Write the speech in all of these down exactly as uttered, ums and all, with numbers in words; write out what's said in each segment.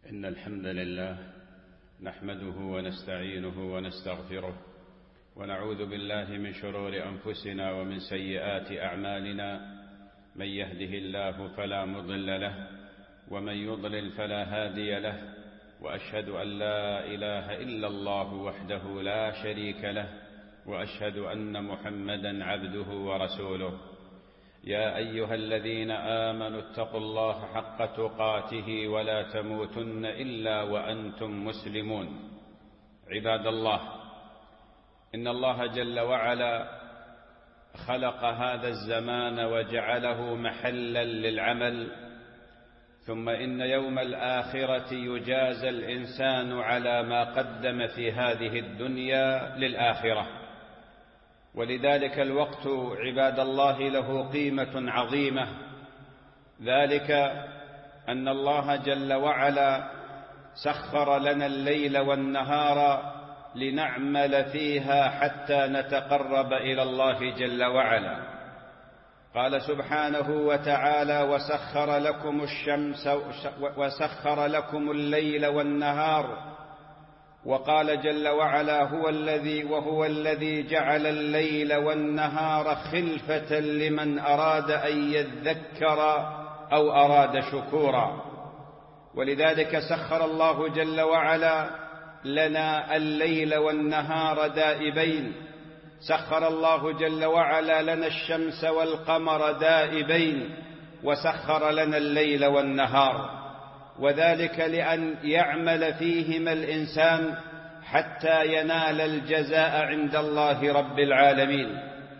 إن الحمد لله نحمده ونستعينه ونستغفره ونعوذ بالله من شرور أنفسنا ومن سيئات أعمالنا. من يهده الله فلا مضل له ومن يضلل فلا هادي له، وأشهد أن لا إله إلا الله وحده لا شريك له، وأشهد أن محمدا عبده ورسوله. يا أيها الذين آمنوا اتقوا الله حق تقاته ولا تموتن إلا وأنتم مسلمون. عباد الله، إن الله جل وعلا خلق هذا الزمان وجعله محلا للعمل، ثم إن يوم الآخرة يجازى الإنسان على ما قدم في هذه الدنيا للآخرة. ولذلك الوقت عباد الله له قيمة عظيمة، ذلك أن الله جل وعلا سخر لنا الليل والنهار لنعمل فيها حتى نتقرب إلى الله جل وعلا. قال سبحانه وتعالى: وسخر لكم الشمس وسخر لكم الليل والنهار. وقال جل وعلا: هو الذي وهو الذي جعل الليل والنهار خلفة لمن أراد أن يذكر أو أراد شكورا. ولذلك سخر الله جل وعلا لنا الليل والنهار دائبين، سخر الله جل وعلا لنا الشمس والقمر دائبين، وسخر لنا الليل والنهار، وذلك لأن يعمل فيهما الإنسان حتى ينال الجزاء عند الله رب العالمين.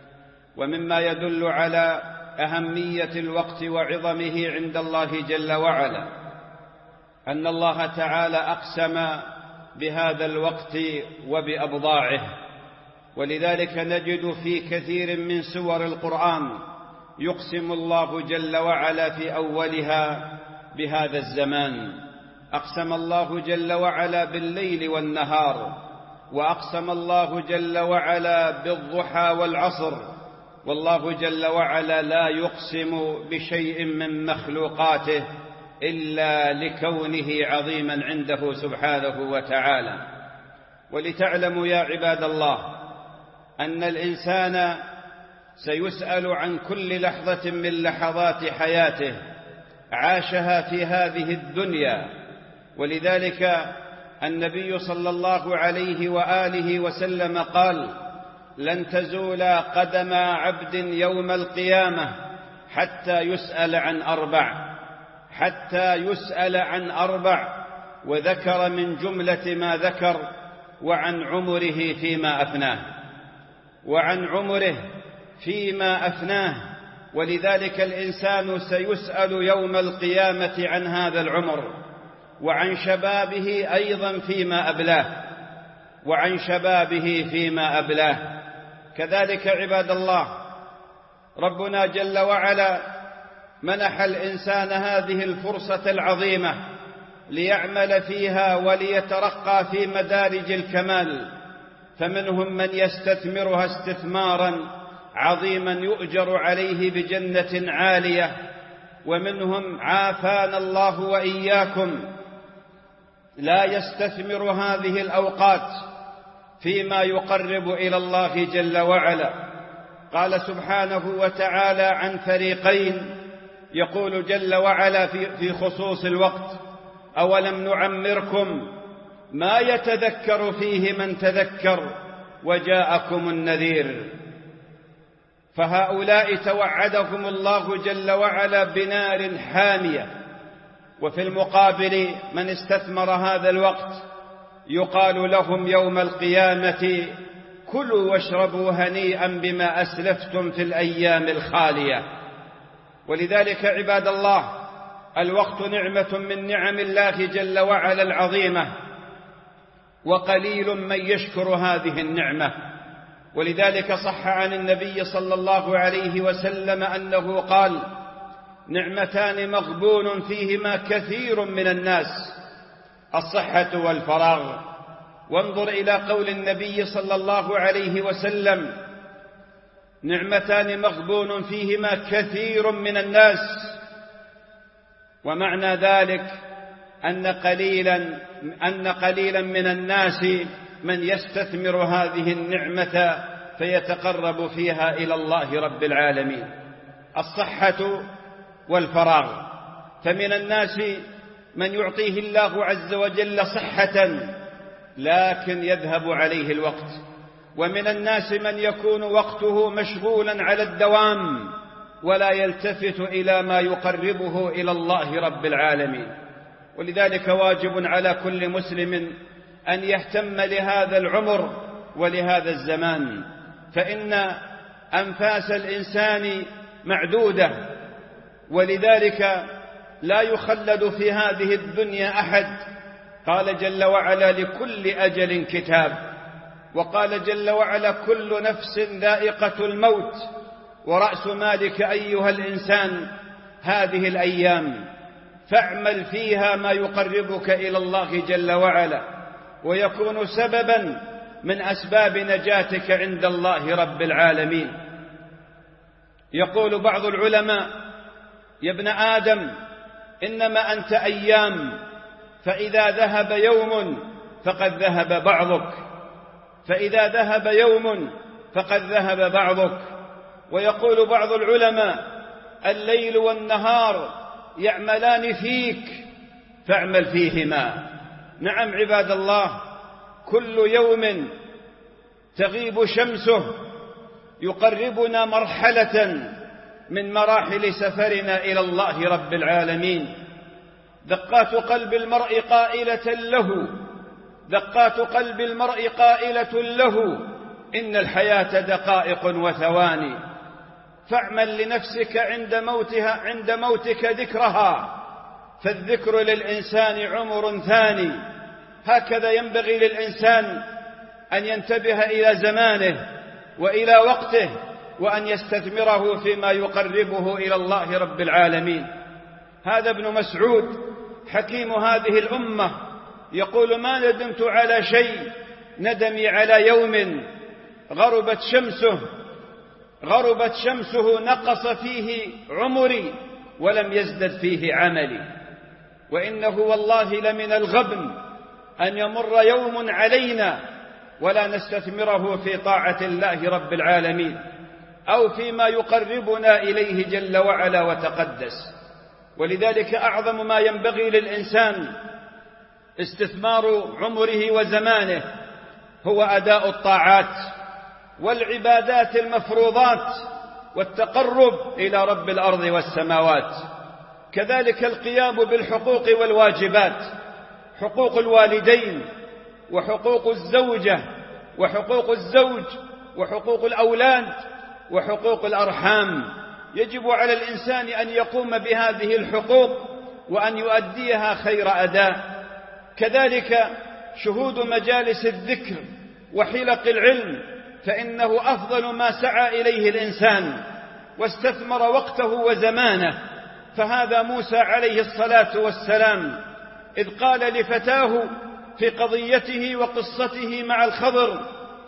ومما يدل على أهمية الوقت وعظمه عند الله جل وعلا أن الله تعالى أقسم بهذا الوقت وبأبضاعه. ولذلك نجد في كثير من سور القرآن يقسم الله جل وعلا في أولها بهذا الزمان. أقسم الله جل وعلا بالليل والنهار، وأقسم الله جل وعلا بالضحى والعصر. والله جل وعلا لا يقسم بشيء من مخلوقاته إلا لكونه عظيما عنده سبحانه وتعالى. ولتعلموا يا عباد الله أن الإنسان سيسأل عن كل لحظة من لحظات حياته عاشها في هذه الدنيا. ولذلك النبي صلى الله عليه وآله وسلم قال: لن تزول قدم عبد يوم القيامة حتى يسأل عن أربع حتى يسأل عن أربع وذكر من جملة ما ذكر: وعن عمره فيما أفناه وعن عمره فيما أفناه. ولذلك الإنسان سيسأل يوم القيامة عن هذا العمر، وعن شبابه أيضا فيما أبلاه وعن شبابه فيما أبلاه كذلك عباد الله، ربنا جل وعلا منح الإنسان هذه الفرصة العظيمة ليعمل فيها وليترقى في مدارج الكمال. فمنهم من يستثمرها استثمارا عظيما يؤجر عليه بجنة عالية، ومنهم عافانا الله وإياكم لا يستثمر هذه الأوقات فيما يقرب إلى الله جل وعلا. قال سبحانه وتعالى عن فريقين، يقول جل وعلا في خصوص الوقت: أولم نعمركم ما يتذكر فيه من تذكر وجاءكم النذير. فهؤلاء توعدهم الله جل وعلا بنار حامية. وفي المقابل من استثمر هذا الوقت يقال لهم يوم القيامة: كلوا واشربوا هنيئا بما أسلفتم في الأيام الخالية. ولذلك عباد الله الوقت نعمة من نعم الله جل وعلا العظيمة، وقليل من يشكر هذه النعمة. ولذلك صح عن النبي صلى الله عليه وسلم أنه قال: نعمتان مغبون فيهما كثير من الناس: الصحة والفراغ. وانظر إلى قول النبي صلى الله عليه وسلم: نعمتان مغبون فيهما كثير من الناس. ومعنى ذلك أن قليلا, أن قليلا من الناس من يستثمر هذه النعمة فيتقرب فيها إلى الله رب العالمين. الصحة والفراغ، فمن الناس من يعطيه الله عز وجل صحة لكن يذهب عليه الوقت، ومن الناس من يكون وقته مشغولا على الدوام ولا يلتفت إلى ما يقربه إلى الله رب العالمين. ولذلك واجب على كل مسلم أن يهتم لهذا العمر ولهذا الزمان، فإن أنفاس الإنسان معدودة، ولذلك لا يخلد في هذه الدنيا أحد. قال جل وعلا: لكل أجل كتاب. وقال جل وعلا: كل نفس ذائقة الموت، ورأس مالك أيها الإنسان هذه الأيام، فاعمل فيها ما يقربك إلى الله جل وعلا ويكون سببا من أسباب نجاتك عند الله رب العالمين. يقول بعض العلماء: يا ابن آدم إنما أنت أيام، فإذا ذهب يوم فقد ذهب بعضك، فإذا ذهب يوم فقد ذهب بعضك. ويقول بعض العلماء: الليل والنهار يعملان فيك فاعمل فيهما. نعم عباد الله، كل يوم تغيب شمسه يقربنا مرحلة من مراحل سفرنا إلى الله رب العالمين. دقات قلب المرء قائلة له دقات قلب المرء قائلة له إن الحياة دقائق وثواني، فاعمل لنفسك عند موتها عند موتك ذكرها، فالذكر للإنسان عمر ثاني. هكذا ينبغي للإنسان أن ينتبه إلى زمانه وإلى وقته، وأن يستثمره فيما يقربه إلى الله رب العالمين. هذا ابن مسعود حكيم هذه الأمة يقول: ما ندمت على شيء ندمي على يوم غربت شمسه غربت شمسه نقص فيه عمري ولم يزدد فيه عملي. وإنه والله لمن الغبن أن يمر يوم علينا ولا نستثمره في طاعة الله رب العالمين أو فيما يقربنا إليه جل وعلا وتقدس. ولذلك أعظم ما ينبغي للإنسان استثمار عمره وزمانه هو أداء الطاعات والعبادات المفروضات والتقرب إلى رب الأرض والسماوات، كذلك القيام بالحقوق والواجبات، حقوق الوالدين وحقوق الزوجة وحقوق الزوج وحقوق الأولاد وحقوق الأرحام. يجب على الإنسان أن يقوم بهذه الحقوق وأن يؤديها خير أداء. كذلك شهود مجالس الذكر وحلق العلم، فإنه أفضل ما سعى إليه الإنسان واستثمر وقته وزمانه. فهذا موسى عليه الصلاة والسلام إذ قال لفتاه في قضيته وقصته مع الخضر،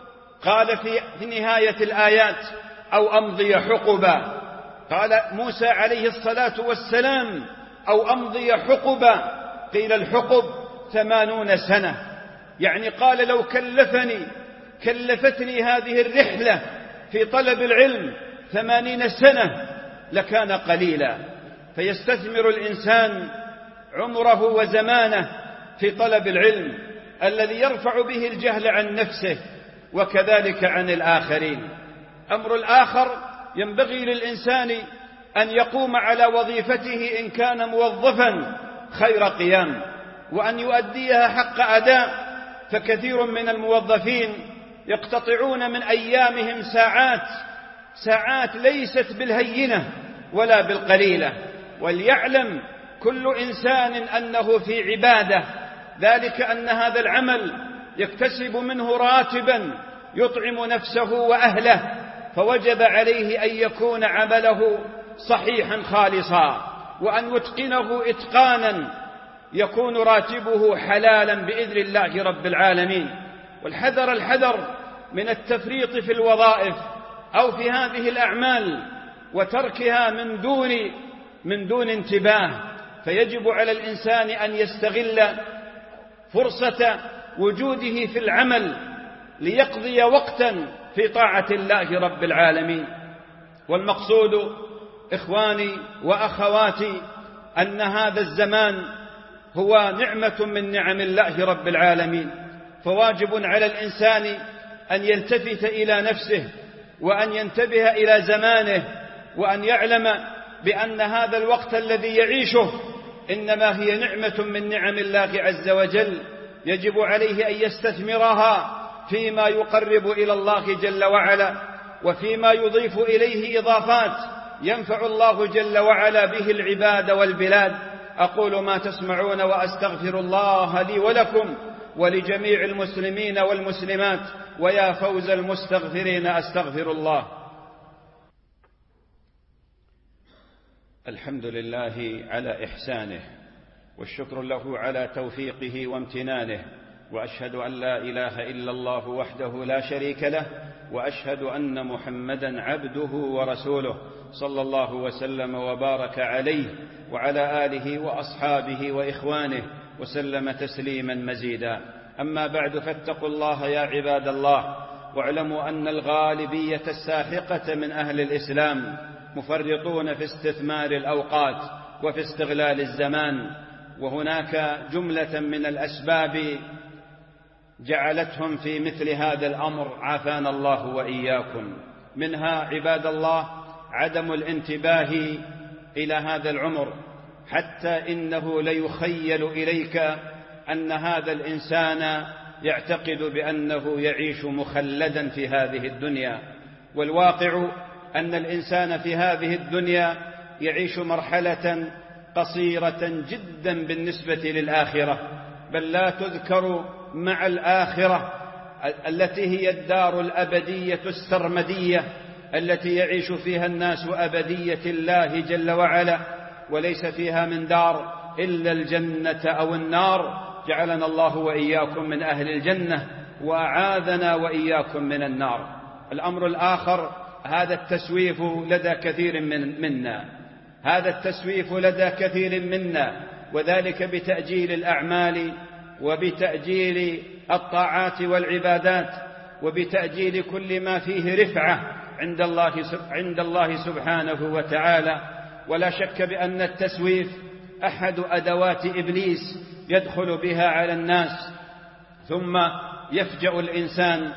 قال في نهاية الآيات: أو أمضي حقبا. قال موسى عليه الصلاة والسلام: أو أمضي حقبا. قيل الحقب ثمانون سنة، يعني قال لو كلفني كلفتني هذه الرحلة في طلب العلم ثمانين سنة لكان قليلا. فيستثمر الإنسان عمره وزمانه في طلب العلم الذي يرفع به الجهل عن نفسه وكذلك عن الآخرين. أمر الآخر ينبغي للإنسان أن يقوم على وظيفته إن كان موظفا خير قيام وأن يؤديها حق أداء. فكثير من الموظفين يقتطعون من أيامهم ساعات ساعات ليست بالهينة ولا بالقليلة. وليعلم كل إنسان أنه في عبادة، ذلك أن هذا العمل يكتسب منه راتبا يطعم نفسه وأهله، فوجب عليه أن يكون عمله صحيحا خالصا وأن يتقنه إتقانا يكون راتبه حلالا بإذن الله رب العالمين. والحذر الحذر من التفريط في الوظائف أو في هذه الأعمال وتركها من دون من دون انتباه، فيجب على الإنسان أن يستغل فرصة وجوده في العمل ليقضي وقتا في طاعة الله رب العالمين. والمقصود إخواني وأخواتي أن هذا الزمان هو نعمة من نعم الله رب العالمين، فواجب على الإنسان أن يلتفت إلى نفسه وأن ينتبه إلى زمانه، وأن يعلم بأن هذا الوقت الذي يعيشه إنما هي نعمة من نعم الله عز وجل، يجب عليه أن يستثمرها فيما يقرب إلى الله جل وعلا، وفيما يضيف إليه إضافات ينفع الله جل وعلا به العباد والبلاد. أقول ما تسمعون وأستغفر الله لي ولكم ولجميع المسلمين والمسلمات، ويا فوز المستغفرين أستغفر الله. الحمد لله على إحسانه، والشكر له على توفيقه وامتنانه، وأشهد أن لا إله إلا الله وحده لا شريك له، وأشهد أن محمدا عبده ورسوله صلى الله وسلم وبارك عليه وعلى آله وأصحابه وإخوانه وسلم تسليما مزيدا. أما بعد، فاتقوا الله يا عباد الله، واعلموا أن الغالبية الساحقة من أهل الإسلام مفرطون في استثمار الأوقات وفي استغلال الزمان، وهناك جملة من الأسباب جعلتهم في مثل هذا الأمر عافانا الله وإياكم. منها عباد الله عدم الانتباه إلى هذا العمر، حتى إنه ليخيل إليك أن هذا الإنسان يعتقد بأنه يعيش مخلدا في هذه الدنيا، والواقع أن الإنسان في هذه الدنيا يعيش مرحلة قصيرة جدا بالنسبة للآخرة، بل لا تذكر مع الآخرة التي هي الدار الأبدية السرمدية التي يعيش فيها الناس أبدية الله جل وعلا، وليس فيها من دار إلا الجنة أو النار. جعلنا الله وإياكم من أهل الجنة، وأعاذنا وإياكم من النار. الأمر الآخر هذا التسويف لدى كثير من منا هذا التسويف لدى كثير منا وذلك بتأجيل الأعمال وبتأجيل الطاعات والعبادات وبتأجيل كل ما فيه رفعة عند الله عند الله سبحانه وتعالى. ولا شك بأن التسويف أحد أدوات إبليس يدخل بها على الناس، ثم يفجأ الإنسان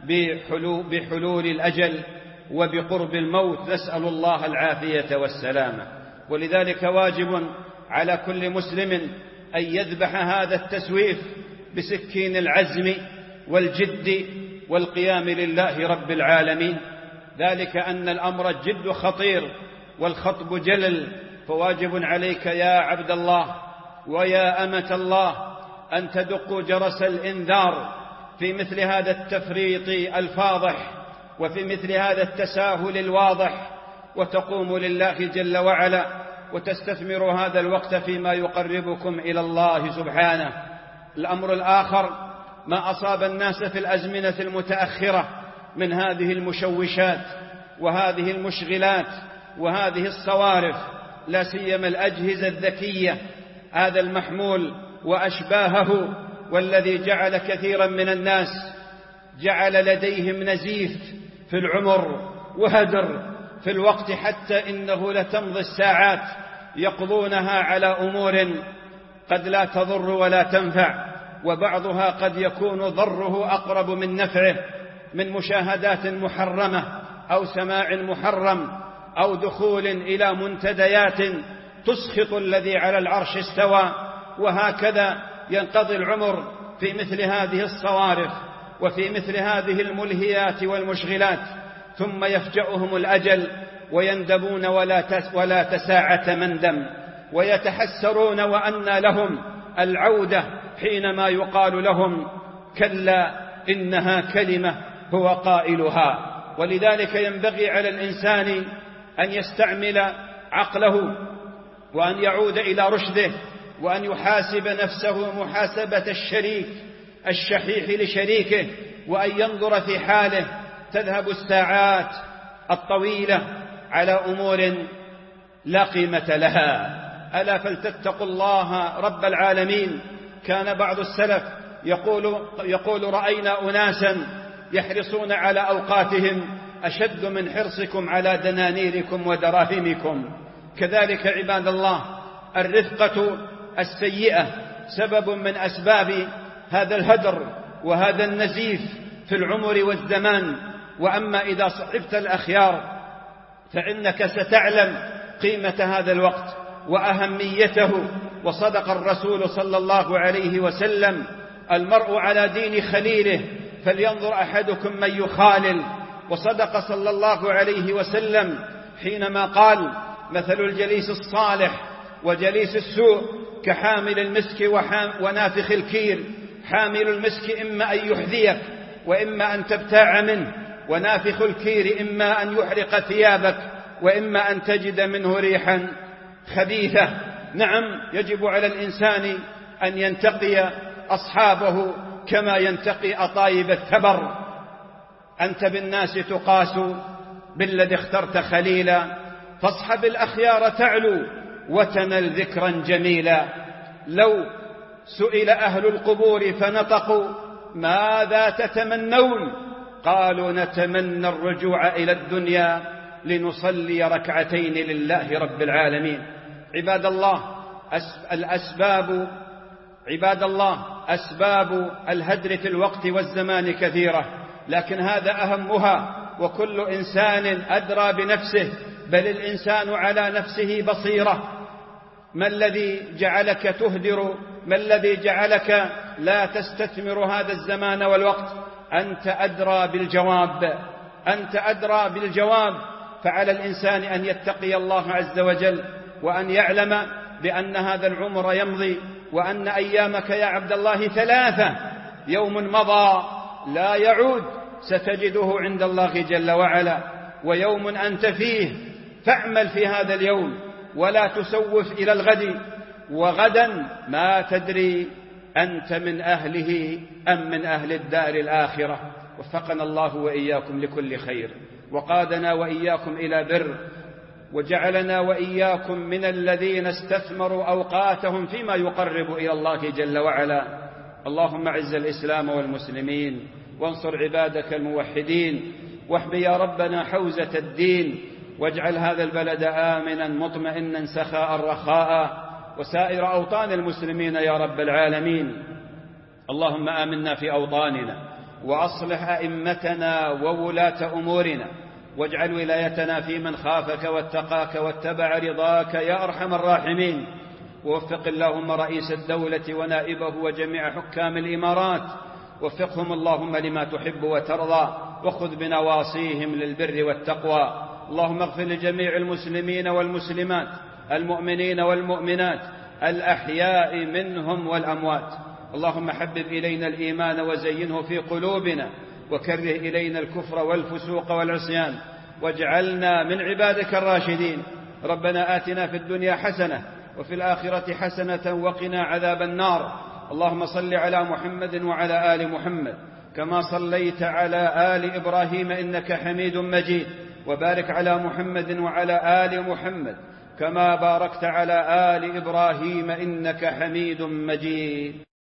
بحلول الأجل وبقرب الموت، نسأل الله العافية والسلامة. ولذلك واجب على كل مسلم أن يذبح هذا التسويف بسكين العزم والجد والقيام لله رب العالمين، ذلك أن الأمر الجد خطير والخطب جلل، فواجب عليك يا عبد الله ويا أمة الله أن تدقوا جرس الإنذار في مثل هذا التفريط الفاضح وفي مثل هذا التساهل الواضح، وتقوموا لله جل وعلا وتستثمروا هذا الوقت فيما يقربكم إلى الله سبحانه. الأمر الآخر ما أصاب الناس في الأزمنة المتأخرة من هذه المشوشات وهذه المشغلات وهذه الصوارف، لا سيما الأجهزة الذكية، هذا المحمول وأشباهه، والذي جعل كثيرا من الناس جعل لديهم نزيف في العمر وهدر في الوقت، حتى إنه لتمضي الساعات يقضونها على أمور قد لا تضر ولا تنفع، وبعضها قد يكون ضره أقرب من نفعه، من مشاهدات محرمة أو سماع محرم أو دخول إلى منتديات تسخط الذي على العرش استوى. وهكذا ينقضي العمر في مثل هذه الصوارف وفي مثل هذه الملهيات والمشغلات، ثم يفجأهم الأجل ويندبون ولا تساعة مندم، ويتحسرون وأنى لهم العودة حينما يقال لهم كلا إنها كلمة هو قائلها. ولذلك ينبغي على الإنسان أن يستعمل عقله وأن يعود إلى رشده، وأن يحاسب نفسه محاسبة الشريك الشحيح لشريكه، وأن ينظر في حاله. تذهب الساعات الطويلة على أمور لا قيمة لها. ألا فلتتقوا الله رب العالمين. كان بعض السلف يقول, يقول رأينا أناسا يحرصون على أوقاتهم أشد من حرصكم على دنانيركم ودراهمكم. كذلك عباد الله الرفقة السيئة سبب من أسباب هذا الهدر وهذا النزيف في العمر والزمان. وأما إذا صحبت الأخيار فإنك ستعلم قيمة هذا الوقت وأهميته. وصدق الرسول صلى الله عليه وسلم: المرء على دين خليله فلينظر أحدكم من يخالل. وصدق صلى الله عليه وسلم حينما قال: مثل الجليس الصالح وجليس السوء كحامل المسك ونافخ الكير. حامل المسك إما أن يحذيك وإما أن تبتاع منه، ونافخ الكير إما أن يحرق ثيابك وإما أن تجد منه ريحا خبيثة. نعم، يجب على الإنسان أن ينتقي أصحابه كما ينتقي أطايب الثبر. أنت بالناس تقاس بالذي اخترت خليلا، فاصحب الأخيار تعلو وتنل ذكرا جميلا. لو سئل أهل القبور فنطقوا: ماذا تتمنون؟ قالوا: نتمنى الرجوع إلى الدنيا لنصلي ركعتين لله رب العالمين. عباد الله الأسباب عباد الله أسباب الهدر في الوقت والزمان كثيرة، لكن هذا أهمها، وكل إنسان أدرى بنفسه، بل الإنسان على نفسه بصيرة. ما الذي جعلك تهدر؟ ما الذي جعلك لا تستثمر هذا الزمان والوقت؟ أنت أدرى بالجواب، أنت أدرى بالجواب. فعلى الإنسان أن يتقي الله عز وجل، وأن يعلم بأن هذا العمر يمضي، وأن أيامك يا عبد الله ثلاثة: يوم مضى لا يعود ستجده عند الله جل وعلا، ويوم أنت فيه فاعمل في هذا اليوم ولا تسوف إلى الغد، وغدا ما تدري أنت من أهله أم من أهل الدار الآخرة. وفقنا الله وإياكم لكل خير، وقادنا وإياكم إلى بر، وجعلنا وإياكم من الذين استثمروا أوقاتهم فيما يقرب إلى الله جل وعلا. اللهم اعز الإسلام والمسلمين، وانصر عبادك الموحدين، واحمِ يا ربنا حوزة الدين، واجعل هذا البلد آمنا مطمئنا سخاء رخاء، وسائر أوطان المسلمين يا رب العالمين. اللهم آمنا في أوطاننا، وأصلح أئمتنا وولاة أمورنا، واجعل ولايتنا في من خافك واتقاك واتبع رضاك يا أرحم الراحمين. ووفق اللهم رئيس الدولة ونائبه وجميع حكام الإمارات، وفقهم اللهم لما تحب وترضى، وخذ بنواصيهم للبر والتقوى. اللهم اغفر لجميع المسلمين والمسلمات، المؤمنين والمؤمنات، الأحياء منهم والأموات. اللهم حبب إلينا الإيمان وزينه في قلوبنا، وكره إلينا الكفر والفسوق والعصيان، واجعلنا من عبادك الراشدين. ربنا آتنا في الدنيا حسنة وفي الآخرة حسنة وقنا عذاب النار. اللهم صل على محمد وعلى آل محمد كما صليت على آل إبراهيم إنك حميد مجيد، وبارك على محمد وعلى آل محمد كما باركت على آل إبراهيم إنك حميد مجيد.